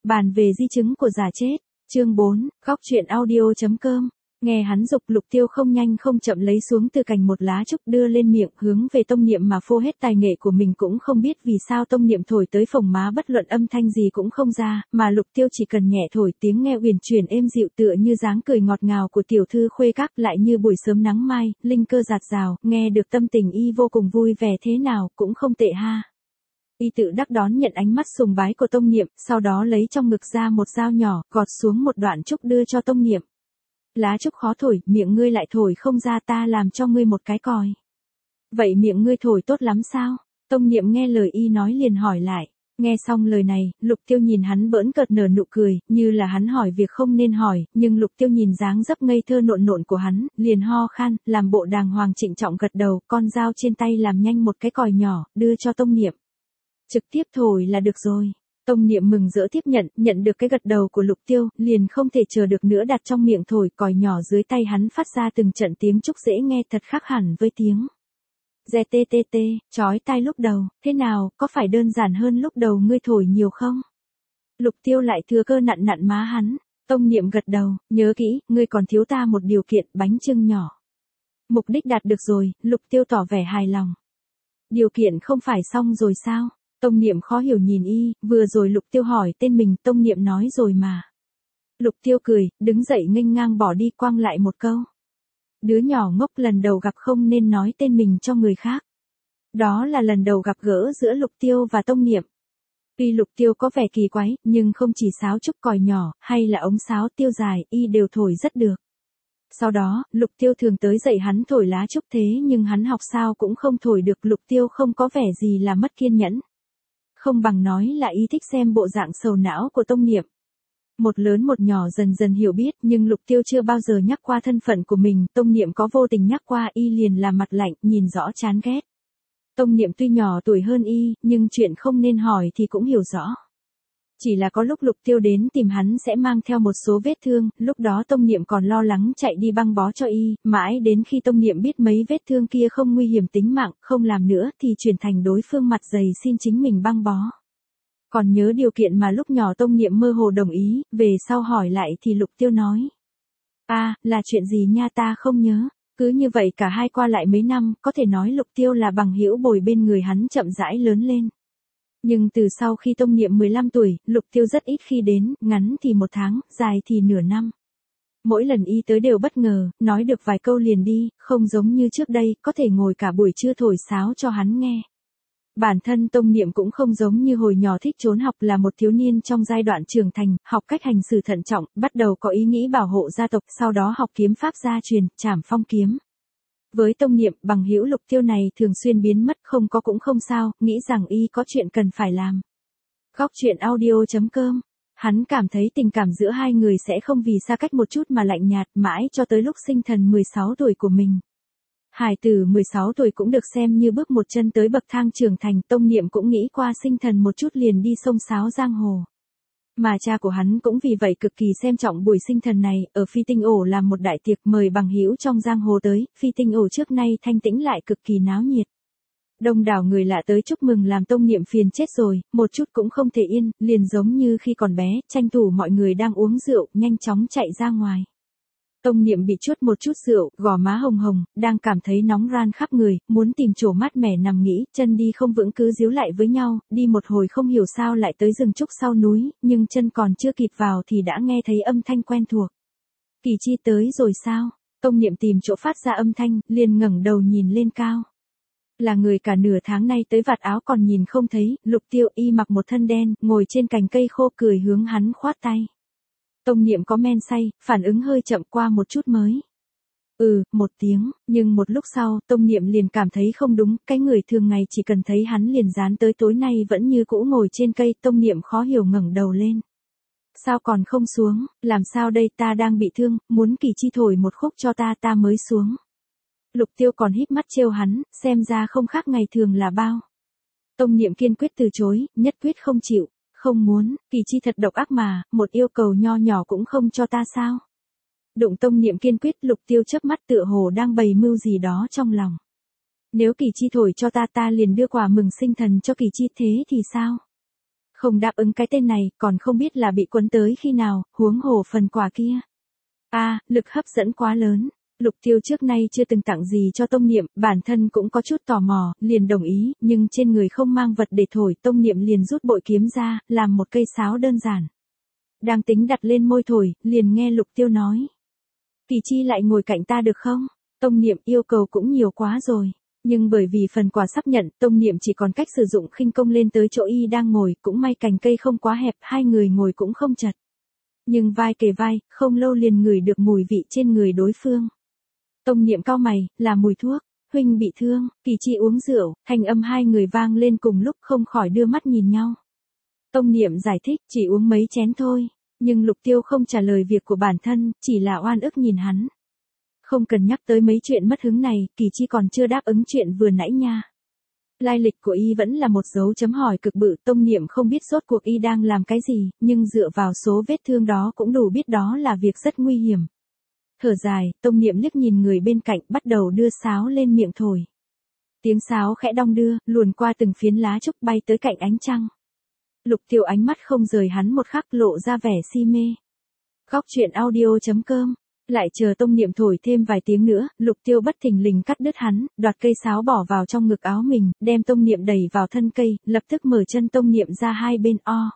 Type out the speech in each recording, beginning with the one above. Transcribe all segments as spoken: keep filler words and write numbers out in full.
Bàn về di chứng của giả chết. Chương bốn, góc truyện audio chấm com. Nghe hắn dục, Lục Tiêu không nhanh không chậm lấy xuống từ cành một lá trúc đưa lên miệng, hướng về Tông Niệm mà phô hết tài nghệ của mình. Cũng không biết vì sao Tông Niệm thổi tới phồng má bất luận âm thanh gì cũng không ra, mà Lục Tiêu chỉ cần nhẹ thổi tiếng nghe uyển chuyển êm dịu tựa như dáng cười ngọt ngào của tiểu thư khuê các, lại như buổi sớm nắng mai, linh cơ dạt dào, nghe được tâm tình y vô cùng vui vẻ, thế nào cũng không tệ ha. Y tự đắc đón nhận ánh mắt sùng bái của Tông Niệm, sau đó lấy trong ngực ra một dao nhỏ, gọt xuống một đoạn trúc đưa cho Tông Niệm. Lá trúc khó thổi, miệng ngươi lại thổi không ra, ta làm cho ngươi một cái còi. Vậy miệng ngươi thổi tốt lắm sao? Tông Niệm nghe lời y nói liền hỏi lại. Nghe xong lời này, Lục Tiêu nhìn hắn bỡn cợt nở nụ cười, như là hắn hỏi việc không nên hỏi, nhưng Lục Tiêu nhìn dáng dấp ngây thơ nộn nộn của hắn, liền ho khan, làm bộ đàng hoàng trịnh trọng gật đầu, con dao trên tay làm nhanh một cái còi nhỏ, đưa cho Tông Niệm. Trực tiếp thổi là được rồi. Tông Niệm mừng rỡ tiếp nhận, nhận được cái gật đầu của Lục Tiêu, liền không thể chờ được nữa đặt trong miệng thổi, còi nhỏ dưới tay hắn phát ra từng trận tiếng trúc dễ nghe thật khác hẳn với tiếng Re tê tê tê, chói tai lúc đầu, thế nào, có phải đơn giản hơn lúc đầu ngươi thổi nhiều không? Lục Tiêu lại thừa cơ nặn nặn má hắn. Tông Niệm gật đầu, nhớ kỹ, ngươi còn thiếu ta một điều kiện, bánh chưng nhỏ. Mục đích đạt được rồi, Lục Tiêu tỏ vẻ hài lòng. Điều kiện không phải xong rồi sao? Tông Niệm khó hiểu nhìn y, vừa rồi Lục Tiêu hỏi tên mình, Tông Niệm nói rồi mà. Lục Tiêu cười, đứng dậy nghênh ngang bỏ đi, quăng lại một câu. Đứa nhỏ ngốc, lần đầu gặp không nên nói tên mình cho người khác. Đó là lần đầu gặp gỡ giữa Lục Tiêu và Tông Niệm. Tuy Lục Tiêu có vẻ kỳ quái, nhưng không chỉ sáo trúc còi nhỏ, hay là ống sáo tiêu dài, y đều thổi rất được. Sau đó, Lục Tiêu thường tới dạy hắn thổi lá trúc, thế nhưng hắn học sao cũng không thổi được. Lục Tiêu không có vẻ gì là mất kiên nhẫn. Không bằng nói là y thích xem bộ dạng sầu não của Tông Niệm. Một lớn một nhỏ dần dần hiểu biết, nhưng Lục Tiêu chưa bao giờ nhắc qua thân phận của mình, Tông Niệm có vô tình nhắc qua y liền làm mặt lạnh, nhìn rõ chán ghét. Tông Niệm tuy nhỏ tuổi hơn y, nhưng chuyện không nên hỏi thì cũng hiểu rõ. Chỉ là có lúc Lục Tiêu đến tìm hắn sẽ mang theo một số vết thương, lúc đó Tông Niệm còn lo lắng chạy đi băng bó cho y, mãi đến khi Tông Niệm biết mấy vết thương kia không nguy hiểm tính mạng, không làm nữa thì chuyển thành đối phương mặt dày xin chính mình băng bó. Còn nhớ điều kiện mà lúc nhỏ Tông Niệm mơ hồ đồng ý, về sau hỏi lại thì Lục Tiêu nói. À, là chuyện gì nha, ta không nhớ. Cứ như vậy cả hai qua lại mấy năm, có thể nói Lục Tiêu là bằng hữu bồi bên người hắn chậm rãi lớn lên. Nhưng từ sau khi Tông Niệm mười lăm tuổi, Lục Tiêu rất ít khi đến, ngắn thì một tháng, dài thì nửa năm. Mỗi lần y tới đều bất ngờ, nói được vài câu liền đi, không giống như trước đây, có thể ngồi cả buổi trưa thổi sáo cho hắn nghe. Bản thân Tông Niệm cũng không giống như hồi nhỏ thích trốn học, là một thiếu niên trong giai đoạn trưởng thành, học cách hành xử thận trọng, bắt đầu có ý nghĩ bảo hộ gia tộc, sau đó học kiếm pháp gia truyền, Trảm Phong kiếm. Với Tông Niệm, bằng hữu Lục Tiêu này thường xuyên biến mất, không có cũng không sao, nghĩ rằng y có chuyện cần phải làm. Góc truyện audio chấm com. Hắn cảm thấy tình cảm giữa hai người sẽ không vì xa cách một chút mà lạnh nhạt, mãi cho tới lúc sinh thần mười sáu tuổi của mình. Hải tử mười sáu tuổi cũng được xem như bước một chân tới bậc thang trưởng thành, Tông Niệm cũng nghĩ qua sinh thần một chút liền đi xông xáo giang hồ. Mà cha của hắn cũng vì vậy cực kỳ xem trọng buổi sinh thần này, ở Phi Tinh Ổ làm một đại tiệc mời bằng hữu trong giang hồ tới, Phi Tinh Ổ trước nay thanh tĩnh lại cực kỳ náo nhiệt. Đông đảo người lạ tới chúc mừng làm Tông Niệm phiền chết rồi, một chút cũng không thể yên, liền giống như khi còn bé, tranh thủ mọi người đang uống rượu, nhanh chóng chạy ra ngoài. Tông Niệm bị chuốt một chút rượu, gò má hồng hồng, đang cảm thấy nóng ran khắp người, muốn tìm chỗ mát mẻ nằm nghỉ, chân đi không vững cứ díu lại với nhau, đi một hồi không hiểu sao lại tới rừng trúc sau núi, nhưng chân còn chưa kịp vào thì đã nghe thấy âm thanh quen thuộc. Kỳ Chi tới rồi sao? Tông Niệm tìm chỗ phát ra âm thanh, liền ngẩng đầu nhìn lên cao. Là người cả nửa tháng nay tới vạt áo còn nhìn không thấy, Lục Tiêu, y mặc một thân đen, ngồi trên cành cây khô cười hướng hắn khoát tay. Tông Niệm có men say, phản ứng hơi chậm, qua một chút mới. Ừ, một tiếng, nhưng một lúc sau, Tông Niệm liền cảm thấy không đúng, cái người thường ngày chỉ cần thấy hắn liền dán tới, tối nay vẫn như cũ ngồi trên cây, Tông Niệm khó hiểu ngẩng đầu lên. Sao còn không xuống, làm sao đây, ta đang bị thương, muốn Kỳ Chi thổi một khúc cho ta, ta mới xuống. Lục Tiêu còn híp mắt trêu hắn, xem ra không khác ngày thường là bao. Tông Niệm kiên quyết từ chối, nhất quyết không chịu. Không muốn, Kỳ Chi thật độc ác mà, một yêu cầu nho nhỏ cũng không cho ta sao? Đụng Tông Niệm kiên quyết, Lục Tiêu chớp mắt tựa hồ đang bày mưu gì đó trong lòng. Nếu Kỳ Chi thổi cho ta, ta liền đưa quà mừng sinh thần cho Kỳ Chi, thế thì sao? Không đáp ứng cái tên này, còn không biết là bị quấn tới khi nào, huống hồ phần quà kia. A, à, lực hấp dẫn quá lớn. Lục Tiêu trước nay chưa từng tặng gì cho Tông Niệm, bản thân cũng có chút tò mò, liền đồng ý, nhưng trên người không mang vật để thổi, Tông Niệm liền rút bội kiếm ra, làm một cây sáo đơn giản. Đang tính đặt lên môi thổi, liền nghe Lục Tiêu nói. Kỳ Chi lại ngồi cạnh ta được không? Tông Niệm yêu cầu cũng nhiều quá rồi. Nhưng bởi vì phần quà sắp nhận, Tông Niệm chỉ còn cách sử dụng khinh công lên tới chỗ y đang ngồi, cũng may cành cây không quá hẹp, hai người ngồi cũng không chật. Nhưng vai kề vai, không lâu liền ngửi được mùi vị trên người đối phương. Tông Niệm cau mày, là mùi thuốc, huynh bị thương, Kỳ Chi uống rượu, thanh âm hai người vang lên cùng lúc không khỏi đưa mắt nhìn nhau. Tông Niệm giải thích, chỉ uống mấy chén thôi, nhưng Lục Tiêu không trả lời việc của bản thân, chỉ là oan ức nhìn hắn. Không cần nhắc tới mấy chuyện mất hứng này, Kỳ Chi còn chưa đáp ứng chuyện vừa nãy nha. Lai lịch của y vẫn là một dấu chấm hỏi cực bự, Tông Niệm không biết rốt cuộc y đang làm cái gì, nhưng dựa vào số vết thương đó cũng đủ biết đó là việc rất nguy hiểm. Thở dài, Tông Niệm liếc nhìn người bên cạnh, bắt đầu đưa sáo lên miệng thổi. Tiếng sáo khẽ đong đưa, luồn qua từng phiến lá trúc bay tới cạnh ánh trăng. Lục Tiêu ánh mắt không rời hắn một khắc, lộ ra vẻ si mê. Góc truyện audio chấm com. Lại chờ Tông Niệm thổi thêm vài tiếng nữa, Lục Tiêu bất thình lình cắt đứt hắn, đoạt cây sáo bỏ vào trong ngực áo mình, đem Tông Niệm đẩy vào thân cây, lập tức mở chân Tông Niệm ra hai bên o.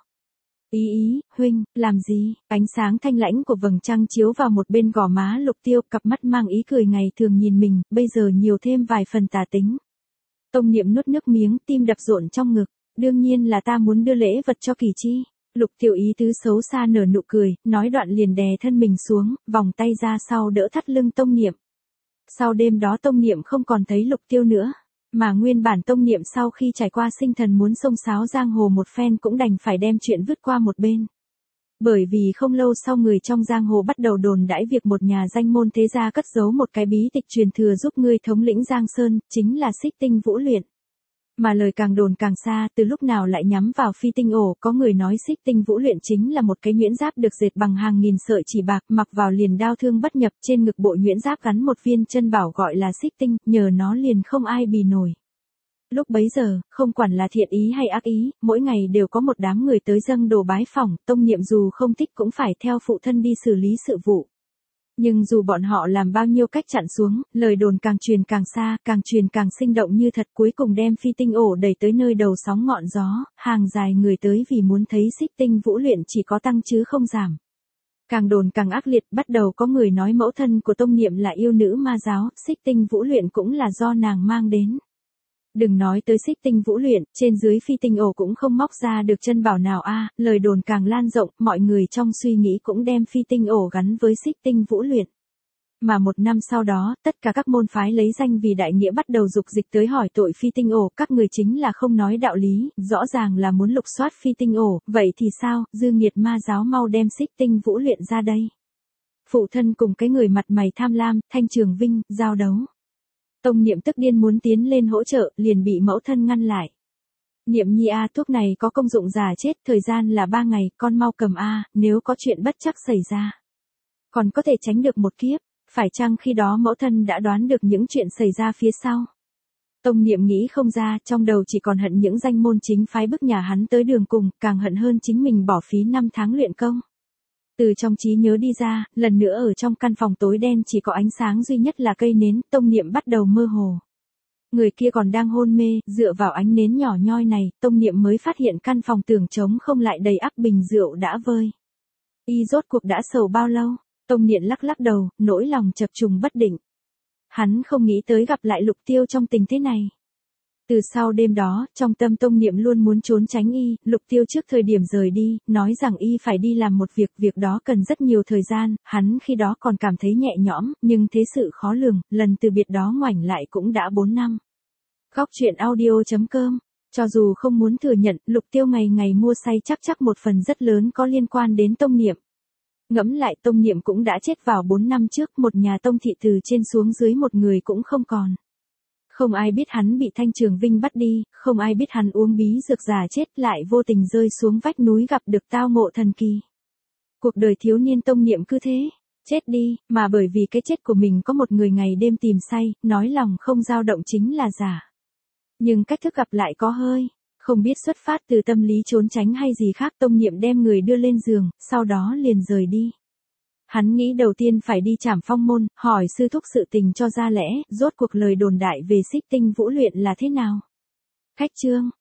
Ý ý, huynh, làm gì? Ánh sáng thanh lãnh của vầng trăng chiếu vào một bên gò má Lục Tiêu, cặp mắt mang ý cười ngày thường nhìn mình, bây giờ nhiều thêm vài phần tà tính. Tông Niệm nuốt nước miếng, tim đập rộn trong ngực, đương nhiên là ta muốn đưa lễ vật cho Kỳ Chi. Lục Tiêu ý tứ xấu xa nở nụ cười, nói đoạn liền đè thân mình xuống, vòng tay ra sau đỡ thắt lưng Tông Niệm. Sau đêm đó Tông Niệm không còn thấy Lục Tiêu nữa, mà nguyên bản Tông Niệm sau khi trải qua sinh thần muốn xông xáo giang hồ một phen cũng đành phải đem chuyện vứt qua một bên. Bởi vì không lâu sau người trong giang hồ bắt đầu đồn đãi việc một nhà danh môn thế gia cất giấu một cái bí tịch truyền thừa giúp ngươi thống lĩnh Giang Sơn, chính là Xích Tinh Vũ Luyện. Mà lời càng đồn càng xa, từ lúc nào lại nhắm vào Phi Tinh ổ, có người nói Xích Tinh Vũ Luyện chính là một cái nhuyễn giáp được dệt bằng hàng nghìn sợi chỉ bạc, mặc vào liền đao thương bất nhập, trên ngực bộ nhuyễn giáp gắn một viên chân bảo gọi là Xích Tinh, nhờ nó liền không ai bì nổi. Lúc bấy giờ, không quản là thiện ý hay ác ý, mỗi ngày đều có một đám người tới dâng đồ bái phỏng, Tông Niệm dù không thích cũng phải theo phụ thân đi xử lý sự vụ. Nhưng dù bọn họ làm bao nhiêu cách chặn xuống, lời đồn càng truyền càng xa, càng truyền càng sinh động như thật, cuối cùng đem Phi Tinh ổ đẩy tới nơi đầu sóng ngọn gió, hàng dài người tới vì muốn thấy Xích Tinh Vũ Luyện chỉ có tăng chứ không giảm. Càng đồn càng ác liệt, bắt đầu có người nói mẫu thân của Tông Niệm là yêu nữ ma giáo, Xích Tinh Vũ Luyện cũng là do nàng mang đến. Đừng nói tới Xích Tinh Vũ Luyện, trên dưới Phi Tinh ổ cũng không móc ra được chân bảo nào a, à, lời đồn càng lan rộng, mọi người trong suy nghĩ cũng đem Phi Tinh ổ gắn với Xích Tinh Vũ Luyện. Mà một năm sau đó, tất cả các môn phái lấy danh vì đại nghĩa bắt đầu dục dịch tới hỏi tội Phi Tinh ổ, các người chính là không nói đạo lý, rõ ràng là muốn lục soát Phi Tinh ổ, vậy thì sao, dư nghiệt ma giáo mau đem Xích Tinh Vũ Luyện ra đây. Phụ thân cùng cái người mặt mày tham lam, Thanh Trường Vinh, giao đấu. Tông Niệm tức điên muốn tiến lên hỗ trợ, liền bị mẫu thân ngăn lại. Niệm nhi a, thuốc này có công dụng già chết, thời gian là ba ngày, con mau cầm a, nếu có chuyện bất trắc xảy ra. Còn có thể tránh được một kiếp, phải chăng khi đó mẫu thân đã đoán được những chuyện xảy ra phía sau. Tông Niệm nghĩ không ra, trong đầu chỉ còn hận những danh môn chính phái bức nhà hắn tới đường cùng, càng hận hơn chính mình bỏ phí năm tháng luyện công. Từ trong trí nhớ đi ra, lần nữa ở trong căn phòng tối đen chỉ có ánh sáng duy nhất là cây nến, Tông Niệm bắt đầu mơ hồ. Người kia còn đang hôn mê, dựa vào ánh nến nhỏ nhoi này, Tông Niệm mới phát hiện căn phòng tường trống không lại đầy ắp bình rượu đã vơi. Y rốt cuộc đã sầu bao lâu? Tông Niệm lắc lắc đầu, nỗi lòng chập trùng bất định. Hắn không nghĩ tới gặp lại Lục Tiêu trong tình thế này. Từ sau đêm đó, trong tâm Tông Niệm luôn muốn trốn tránh y, Lục Tiêu trước thời điểm rời đi, nói rằng y phải đi làm một việc, việc đó cần rất nhiều thời gian, hắn khi đó còn cảm thấy nhẹ nhõm, nhưng thế sự khó lường, lần từ biệt đó ngoảnh lại cũng đã bốn năm. Góc truyện audio chấm com. Cho dù không muốn thừa nhận, Lục Tiêu ngày ngày mua say chắc chắc một phần rất lớn có liên quan đến Tông Niệm. Ngẫm lại Tông Niệm cũng đã chết vào bốn năm trước, một nhà Tông thị từ trên xuống dưới một người cũng không còn. Không ai biết hắn bị Thanh Trường Vinh bắt đi, không ai biết hắn uống bí dược già chết lại vô tình rơi xuống vách núi gặp được tao ngộ thần kỳ. Cuộc đời thiếu niên Tông Niệm cứ thế, chết đi, mà bởi vì cái chết của mình có một người ngày đêm tìm say, nói lòng không dao động chính là giả. Nhưng cách thức gặp lại có hơi Không biết xuất phát từ tâm lý trốn tránh hay gì khác, Tông Niệm đem người đưa lên giường, sau đó liền rời đi. Hắn nghĩ đầu tiên phải đi Trảm Phong môn, hỏi sư thúc sự tình cho ra lẽ, rốt cuộc lời đồn đại về Xích Tinh Vũ luyện là thế nào. Khách chương